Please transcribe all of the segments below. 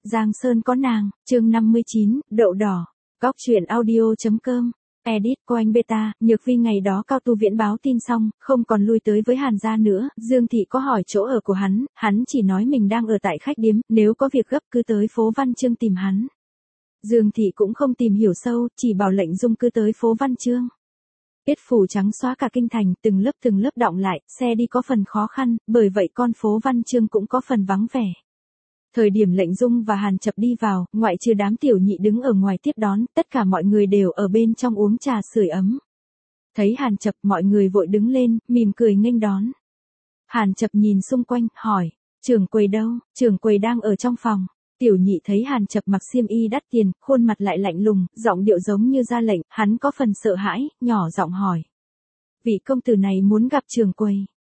Giang Sơn có nàng, chương 59, đậu đỏ. Góc truyện audio.com. Edit của anh Beta. Nhược Vi ngày đó Cao Tu Viễn báo tin xong, không còn lui tới với Hàn gia nữa. Dương Thị có hỏi chỗ ở của hắn chỉ nói mình đang ở tại khách điếm, nếu có việc gấp cứ tới phố Văn Chương tìm hắn. Dương Thị cũng không tìm hiểu sâu, chỉ bảo lệnh Dung cứ tới phố Văn Chương. Biết phủ trắng xóa cả kinh thành, từng lớp đọng lại, xe đi có phần khó khăn, bởi vậy con phố Văn Chương cũng có phần vắng vẻ. Thời điểm lệnh Dung và Hàn Chập đi vào, ngoại trừ đám tiểu nhị đứng ở ngoài tiếp đón, tất cả mọi người đều ở bên trong uống trà sưởi ấm. Thấy Hàn Chập, mọi người vội đứng lên, mỉm cười nghênh đón. Hàn Chập nhìn xung quanh, hỏi, trưởng quầy đâu? Trưởng quầy đang ở trong phòng. Tiểu nhị thấy Hàn Chập mặc xiêm y đắt tiền, khuôn mặt lại lạnh lùng, giọng điệu giống như ra lệnh, hắn có phần sợ hãi, nhỏ giọng hỏi. Vị công tử này muốn gặp trưởng quầy.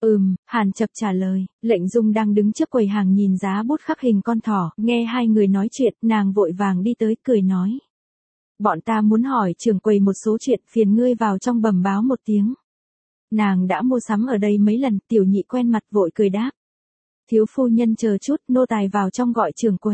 Hàn Chập trả lời. Lệnh Dung đang đứng trước quầy hàng nhìn giá bút khắc hình con thỏ, nghe hai người nói chuyện, nàng vội vàng đi tới cười nói. Bọn ta muốn hỏi trưởng quầy một số chuyện, phiền ngươi vào trong bẩm báo một tiếng. Nàng đã mua sắm ở đây mấy lần, tiểu nhị quen mặt vội cười đáp. Thiếu phu nhân chờ chút, nô tài vào trong gọi trưởng quầy.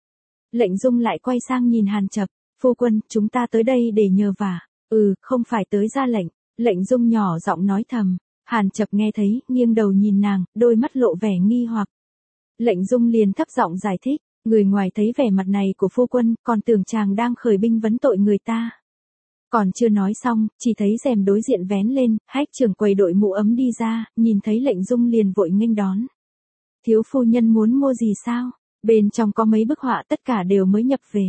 Lệnh Dung lại quay sang nhìn Hàn Chập, phu quân, chúng ta tới đây để nhờ vả. Không phải tới ra lệnh. Lệnh Dung nhỏ giọng nói thầm. Hàn Chập nghe thấy, nghiêng đầu nhìn nàng, đôi mắt lộ vẻ nghi hoặc. Lệnh Dung liền thấp giọng giải thích, người ngoài thấy vẻ mặt này của phu quân, còn tưởng chàng đang khởi binh vấn tội người ta. Còn chưa nói xong, chỉ thấy rèm đối diện vén lên, Hách trưởng quầy đội mũ ấm đi ra, nhìn thấy lệnh Dung liền vội nghênh đón. Thiếu phu nhân muốn mua gì sao? Bên trong có mấy bức họa tất cả đều mới nhập về.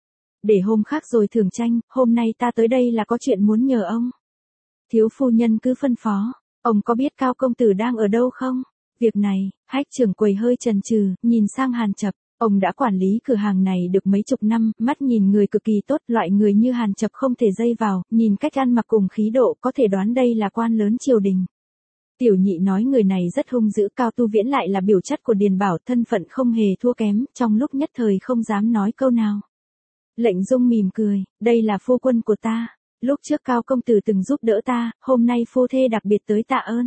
Để hôm khác rồi thưởng tranh, hôm nay ta tới đây là có chuyện muốn nhờ ông. Thiếu phu nhân cứ phân phó. Ông có biết Cao công tử đang ở đâu không? Việc này, Hách trưởng quầy hơi chần chừ, nhìn sang Hàn Chập. Ông đã quản lý cửa hàng này được mấy chục năm, mắt nhìn người cực kỳ tốt, loại người như Hàn Chập không thể dây vào, nhìn cách ăn mặc cùng khí độ có thể đoán đây là quan lớn triều đình. Tiểu nhị nói người này rất hung dữ, Cao Tu Viễn lại là biểu chất của Điền Bảo, thân phận không hề thua kém, trong lúc nhất thời không dám nói câu nào. Lệnh Dung mỉm cười, đây là phu quân của ta. Lúc trước Cao công tử từng giúp đỡ ta, hôm nay phu thê đặc biệt tới tạ ơn.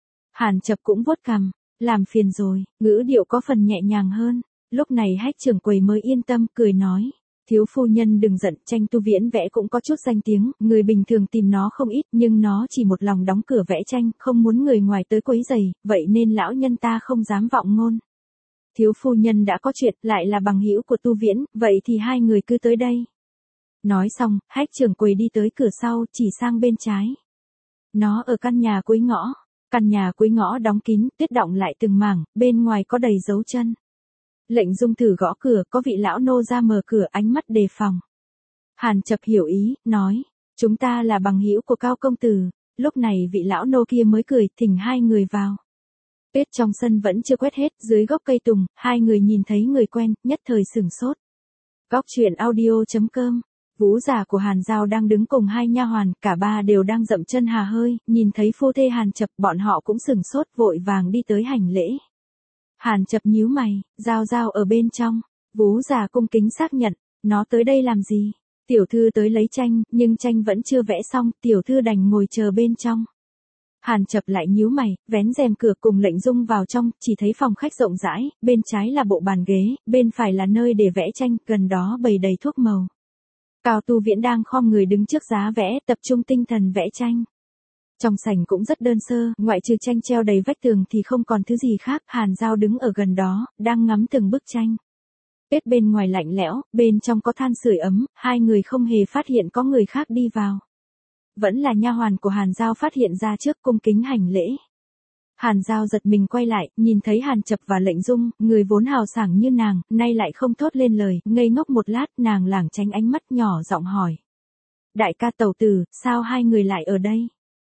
Hàn Chập cũng vuốt cằm, làm phiền rồi, ngữ điệu có phần nhẹ nhàng hơn. Lúc này Hách trưởng quầy mới yên tâm, cười nói. Thiếu phu nhân đừng giận, tranh Tu Viễn vẽ cũng có chút danh tiếng, người bình thường tìm nó không ít, nhưng nó chỉ một lòng đóng cửa vẽ tranh, không muốn người ngoài tới quấy rầy, vậy nên lão nhân ta không dám vọng ngôn. Thiếu phu nhân đã có chuyện, lại là bằng hữu của Tu Viễn, vậy thì hai người cứ tới đây. Nói xong, Hách trưởng quầy đi tới cửa sau, chỉ sang bên trái. Nó ở căn nhà cuối ngõ. Căn nhà cuối ngõ đóng kín, tuyết đọng lại từng mảng, bên ngoài có đầy dấu chân. Lệnh Dung thử gõ cửa, có vị lão nô ra mở cửa, ánh mắt đề phòng. Hàn Chập hiểu ý, nói, chúng ta là bằng hữu của Cao công tử. Lúc này vị lão nô kia mới cười, thỉnh hai người vào. Tuyết trong sân vẫn chưa quét hết, dưới gốc cây tùng, hai người nhìn thấy người quen, nhất thời sửng sốt. Góc truyện audio.com. Vũ giả của Hàn Giao đang đứng cùng hai nha hoàn, cả ba đều đang dậm chân hà hơi, nhìn thấy phu thê Hàn Chập, bọn họ cũng sửng sốt, vội vàng đi tới hành lễ. Hàn Chập nhíu mày, Giao ở bên trong. Vũ giả cung kính xác nhận, nó tới đây làm gì? Tiểu thư tới lấy tranh, nhưng tranh vẫn chưa vẽ xong, tiểu thư đành ngồi chờ bên trong. Hàn Chập lại nhíu mày, vén rèm cửa cùng lệnh Dung vào trong, chỉ thấy phòng khách rộng rãi, bên trái là bộ bàn ghế, bên phải là nơi để vẽ tranh, gần đó bày đầy thuốc màu. Cao Tu Viễn đang khom người đứng trước giá vẽ, tập trung tinh thần vẽ tranh. Trong sảnh cũng rất đơn sơ, ngoại trừ tranh treo đầy vách tường thì không còn thứ gì khác. Hàn Giao đứng ở gần đó, đang ngắm từng bức tranh. Tuyết bên ngoài lạnh lẽo, bên trong có than sưởi ấm, hai người không hề phát hiện có người khác đi vào. Vẫn là nha hoàn của Hàn Giao phát hiện ra trước, cung kính hành lễ. Hàn Giao giật mình quay lại, nhìn thấy Hàn Chập và lệnh Dung, người vốn hào sảng như nàng, nay lại không thốt lên lời, ngây ngốc một lát, nàng lảng tránh ánh mắt nhỏ giọng hỏi. Đại ca tẩu tử, sao hai người lại ở đây?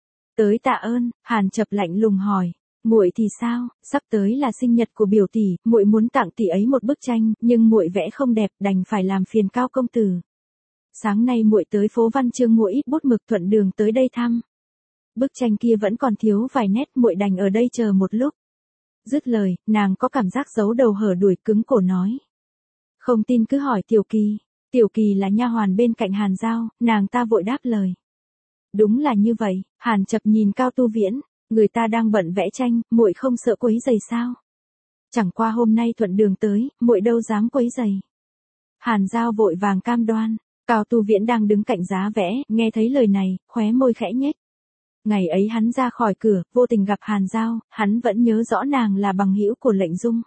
Tới tạ ơn. Hàn Chập lạnh lùng hỏi. Muội thì sao? Sắp tới là sinh nhật của biểu tỷ, muội muốn tặng tỷ ấy một bức tranh, nhưng muội vẽ không đẹp, đành phải làm phiền Cao công tử. Sáng nay muội tới phố Văn Chương mua ít bút mực, thuận đường tới đây thăm. Bức tranh kia vẫn còn thiếu vài nét, muội đành ở đây chờ một lúc. Dứt lời, nàng có cảm giác giấu đầu hở đuổi, cứng cổ nói. Không tin cứ hỏi Tiểu Kỳ. Tiểu Kỳ là nha hoàn bên cạnh Hàn Giao, nàng ta vội đáp lời. Đúng là như vậy. Hàn Chập nhìn Cao Tu Viễn, người ta đang bận vẽ tranh, muội không sợ quấy rầy sao? Chẳng qua hôm nay thuận đường tới, muội đâu dám quấy rầy. Hàn Giao vội vàng cam đoan. Cao Tu Viễn đang đứng cạnh giá vẽ, nghe thấy lời này, khóe môi khẽ nhếch. Ngày ấy hắn ra khỏi cửa, vô tình gặp Hàn Giao, hắn vẫn nhớ rõ nàng là bằng hữu của Lệnh Dung.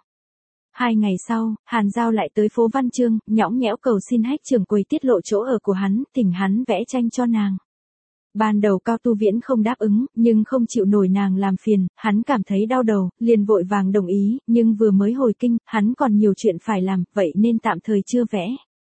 2 ngày sau, Hàn Giao lại tới phố Văn Chương, nhõng nhẽo cầu xin Hách trưởng quầy tiết lộ chỗ ở của hắn, thỉnh hắn vẽ tranh cho nàng. Ban đầu Cao Tu Viễn không đáp ứng, nhưng không chịu nổi nàng làm phiền, hắn cảm thấy đau đầu, liền vội vàng đồng ý, nhưng vừa mới hồi kinh, hắn còn nhiều chuyện phải làm, vậy nên tạm thời chưa vẽ.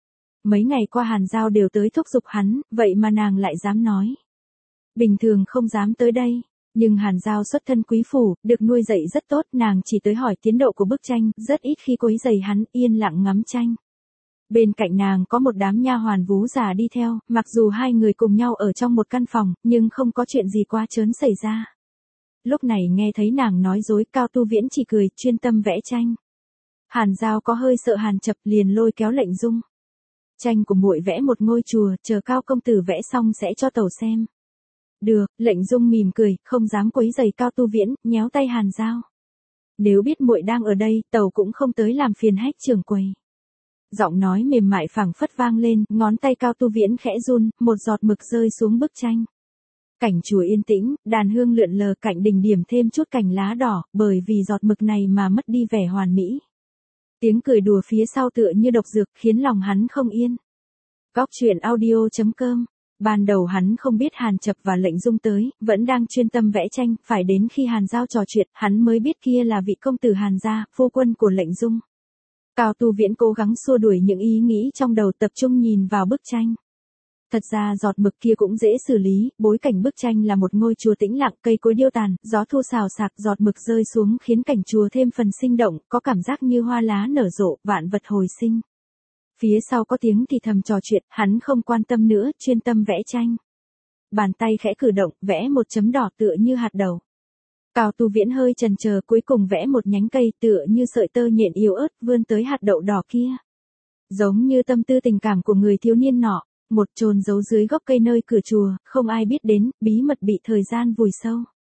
Mấy ngày qua Hàn Giao đều tới thúc giục hắn, vậy mà nàng lại dám nói. Bình thường không dám tới đây, nhưng Hàn Giao xuất thân quý phủ, được nuôi dạy rất tốt, nàng chỉ tới hỏi tiến độ của bức tranh, rất ít khi quấy rầy hắn, yên lặng ngắm tranh. Bên cạnh nàng có một đám nha hoàn vú già đi theo, mặc dù hai người cùng nhau ở trong một căn phòng, nhưng không có chuyện gì quá trớn xảy ra. Lúc này nghe thấy nàng nói dối, Cao Tu Viễn chỉ cười, chuyên tâm vẽ tranh. Hàn Giao có hơi sợ Hàn Chập, liền lôi kéo Lệnh Dung. Tranh của muội vẽ một ngôi chùa, chờ Cao công tử vẽ xong sẽ cho tẩu xem. Được, Lệnh Dung mỉm cười, không dám quấy rầy Cao Tu Viễn, nhéo tay Hàn Giao. Nếu biết muội đang ở đây, tẩu cũng không tới làm phiền Hách trưởng quầy. Giọng nói mềm mại phảng phất vang lên, ngón tay Cao Tu Viễn khẽ run, một giọt mực rơi xuống bức tranh. Cảnh chùa yên tĩnh, đàn hương lượn lờ cạnh đỉnh điểm thêm chút cành lá đỏ, bởi vì giọt mực này mà mất đi vẻ hoàn mỹ. Tiếng cười đùa phía sau tựa như độc dược, khiến lòng hắn không yên. Góc truyện audio.com. Ban đầu hắn không biết Hàn Chập và Lệnh Dung tới, vẫn đang chuyên tâm vẽ tranh, phải đến khi Hàn Giao trò chuyện, hắn mới biết kia là vị công tử Hàn gia, phu quân của Lệnh Dung. Cao Tu Viễn cố gắng xua đuổi những ý nghĩ trong đầu, tập trung nhìn vào bức tranh. Thật ra giọt mực kia cũng dễ xử lý, bối cảnh bức tranh là một ngôi chùa tĩnh lặng, cây cối điêu tàn, gió thu xào xạc, giọt mực rơi xuống khiến cảnh chùa thêm phần sinh động, có cảm giác như hoa lá nở rộ, vạn vật hồi sinh. Phía sau có tiếng thì thầm trò chuyện, hắn không quan tâm nữa, chuyên tâm vẽ tranh. Bàn tay khẽ cử động, vẽ một chấm đỏ tựa như hạt đậu. Cao Tu Viễn hơi chần chờ, cuối cùng vẽ một nhánh cây tựa như sợi tơ nhện yếu ớt vươn tới hạt đậu đỏ kia. Giống như tâm tư tình cảm của người thiếu niên nọ, một chôn giấu dưới gốc cây nơi cửa chùa, không ai biết đến, bí mật bị thời gian vùi sâu.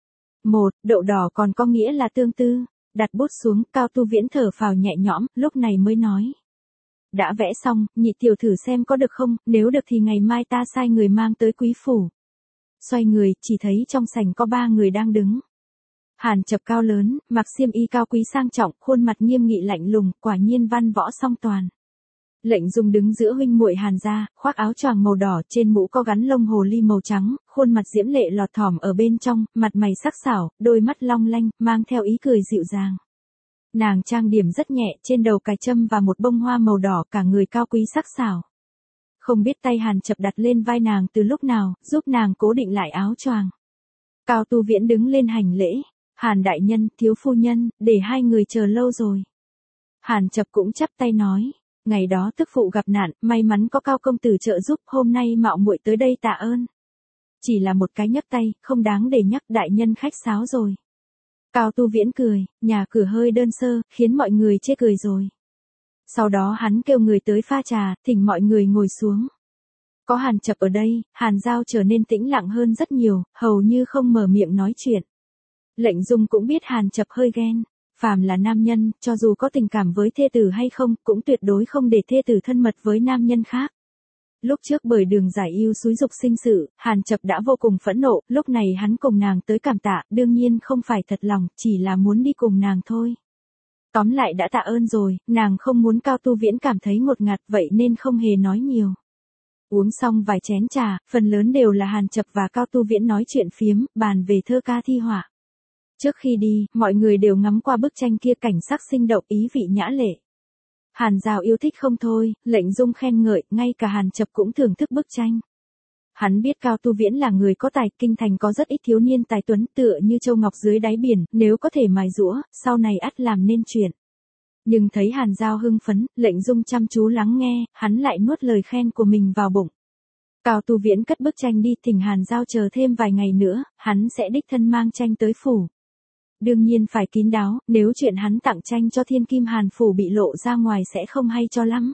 Đậu đỏ còn có nghĩa là tương tư. Đặt bút xuống, Cao Tu Viễn thở phào nhẹ nhõm, lúc này mới nói. Đã vẽ xong, nhị tiểu thử xem có được không, nếu được thì ngày mai ta sai người mang tới quý phủ. Xoay người, chỉ thấy trong sảnh có 3 người đang đứng. Hàn Chập cao lớn, mặc xiêm y cao quý sang trọng, khuôn mặt nghiêm nghị lạnh lùng, quả nhiên văn võ song toàn. Lệnh Dung đứng giữa huynh muội Hàn gia, khoác áo choàng màu đỏ, trên mũ có gắn lông hồ ly màu trắng, khuôn mặt diễm lệ lọt thỏm ở bên trong, mặt mày sắc sảo, đôi mắt long lanh, mang theo ý cười dịu dàng. Nàng trang điểm rất nhẹ, trên đầu cài trâm và một bông hoa màu đỏ, cả người cao quý sắc sảo. Không biết tay Hàn Chập đặt lên vai nàng từ lúc nào, giúp nàng cố định lại áo choàng. Cao Tu Viễn đứng lên hành lễ. Hàn đại nhân, thiếu phu nhân, để hai người chờ lâu rồi. Hàn Chập cũng chắp tay nói. Ngày đó tức phụ gặp nạn, may mắn có Cao công tử trợ giúp, hôm nay mạo muội tới đây tạ ơn. Chỉ là một cái nhấc tay, không đáng để nhắc, đại nhân khách sáo rồi. Cao Tu Viễn cười, nhà cửa hơi đơn sơ, khiến mọi người chê cười rồi. Sau đó hắn kêu người tới pha trà, thỉnh mọi người ngồi xuống. Có Hàn Chập ở đây, Hàn Giao trở nên tĩnh lặng hơn rất nhiều, hầu như không mở miệng nói chuyện. Lệnh Dung cũng biết Hàn Chập hơi ghen. Phàm là nam nhân, cho dù có tình cảm với thê tử hay không, cũng tuyệt đối không để thê tử thân mật với nam nhân khác. Lúc trước bởi đường giải yêu xúi dục sinh sự, Hàn Chập đã vô cùng phẫn nộ, lúc này hắn cùng nàng tới cảm tạ, đương nhiên không phải thật lòng, chỉ là muốn đi cùng nàng thôi. Tóm lại đã tạ ơn rồi, nàng không muốn Cao Tu Viễn cảm thấy ngột ngạt, vậy nên không hề nói nhiều. Uống xong vài chén trà, phần lớn đều là Hàn Chập và Cao Tu Viễn nói chuyện phiếm, bàn về thơ ca thi họa. Trước khi đi, mọi người đều ngắm qua bức tranh kia, cảnh sắc sinh động, ý vị nhã lệ. Hàn Giao yêu thích không thôi, Lệnh Dung khen ngợi, ngay cả Hàn Chập cũng thưởng thức bức tranh. Hắn biết Cao Tu Viễn là người có tài, kinh thành có rất ít thiếu niên tài tuấn tựa như châu ngọc dưới đáy biển, nếu có thể mài giũa, sau này ắt làm nên chuyện. Nhưng thấy Hàn Giao hưng phấn, Lệnh Dung chăm chú lắng nghe, hắn lại nuốt lời khen của mình vào bụng. Cao Tu Viễn cất bức tranh đi, thỉnh Hàn Giao chờ thêm vài ngày nữa, hắn sẽ đích thân mang tranh tới phủ. Đương nhiên phải kín đáo, nếu chuyện hắn tặng tranh cho Thiên Kim Hàn phủ bị lộ ra ngoài sẽ không hay cho lắm.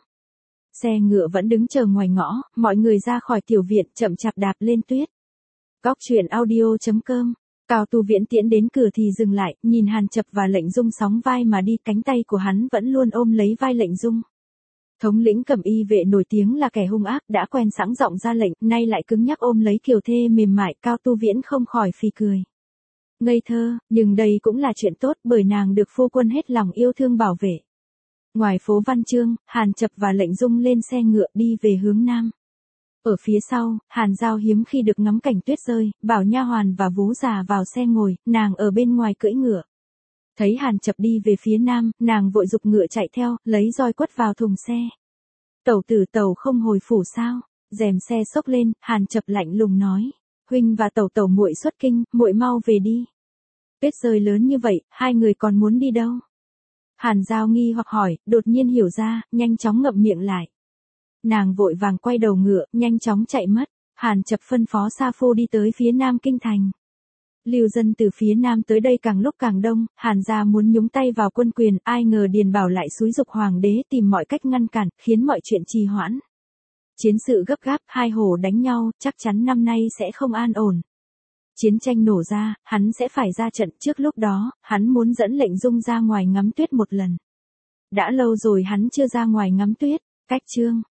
Xe ngựa vẫn đứng chờ ngoài ngõ, mọi người ra khỏi tiểu viện, chậm chạp đạp lên tuyết. Góc truyện audio.com. Cao Tu Viễn tiễn đến cửa thì dừng lại, nhìn Hàn Chập và Lệnh Dung sóng vai mà đi, cánh tay của hắn vẫn luôn ôm lấy vai Lệnh Dung. Thống lĩnh Cẩm Y vệ nổi tiếng là kẻ hung ác, đã quen sẵn giọng ra lệnh, nay lại cứng nhắc ôm lấy kiều thê mềm mại, Cao Tu Viễn không khỏi phì cười. Ngây thơ, nhưng đây cũng là chuyện tốt, bởi nàng được phu quân hết lòng yêu thương bảo vệ. Ngoài phố Văn Chương, Hàn Chập và Lệnh Dung lên xe ngựa đi về hướng nam. Ở phía sau, Hàn Giao hiếm khi được ngắm cảnh tuyết rơi, bảo nha hoàn và vú già vào xe ngồi, nàng ở bên ngoài cưỡi ngựa. Thấy Hàn Chập đi về phía nam, nàng vội giục ngựa chạy theo, lấy roi quất vào thùng xe. Tẩu tử tẩu không hồi phủ sao? Rèm xe xốc lên, Hàn Chập lạnh lùng nói. Huynh và tẩu tẩu muội xuất kinh, muội mau về đi. Tuyết rơi lớn như vậy, hai người còn muốn đi đâu? Hàn Giao nghi hoặc hỏi, đột nhiên hiểu ra, nhanh chóng ngậm miệng lại. Nàng vội vàng quay đầu ngựa, nhanh chóng chạy mất. Hàn Chập phân phó Sa Phu đi tới phía nam kinh thành. Lưu dân từ phía nam tới đây càng lúc càng đông, Hàn gia muốn nhúng tay vào quân quyền, ai ngờ Điền Bảo lại xúi giục hoàng đế tìm mọi cách ngăn cản, khiến mọi chuyện trì hoãn. Chiến sự gấp gáp, hai hồ đánh nhau, chắc chắn năm nay sẽ không an ổn. Chiến tranh nổ ra, hắn sẽ phải ra trận, trước lúc đó, hắn muốn dẫn Lệnh Dung ra ngoài ngắm tuyết một lần. Đã lâu rồi hắn chưa ra ngoài ngắm tuyết, cách chương.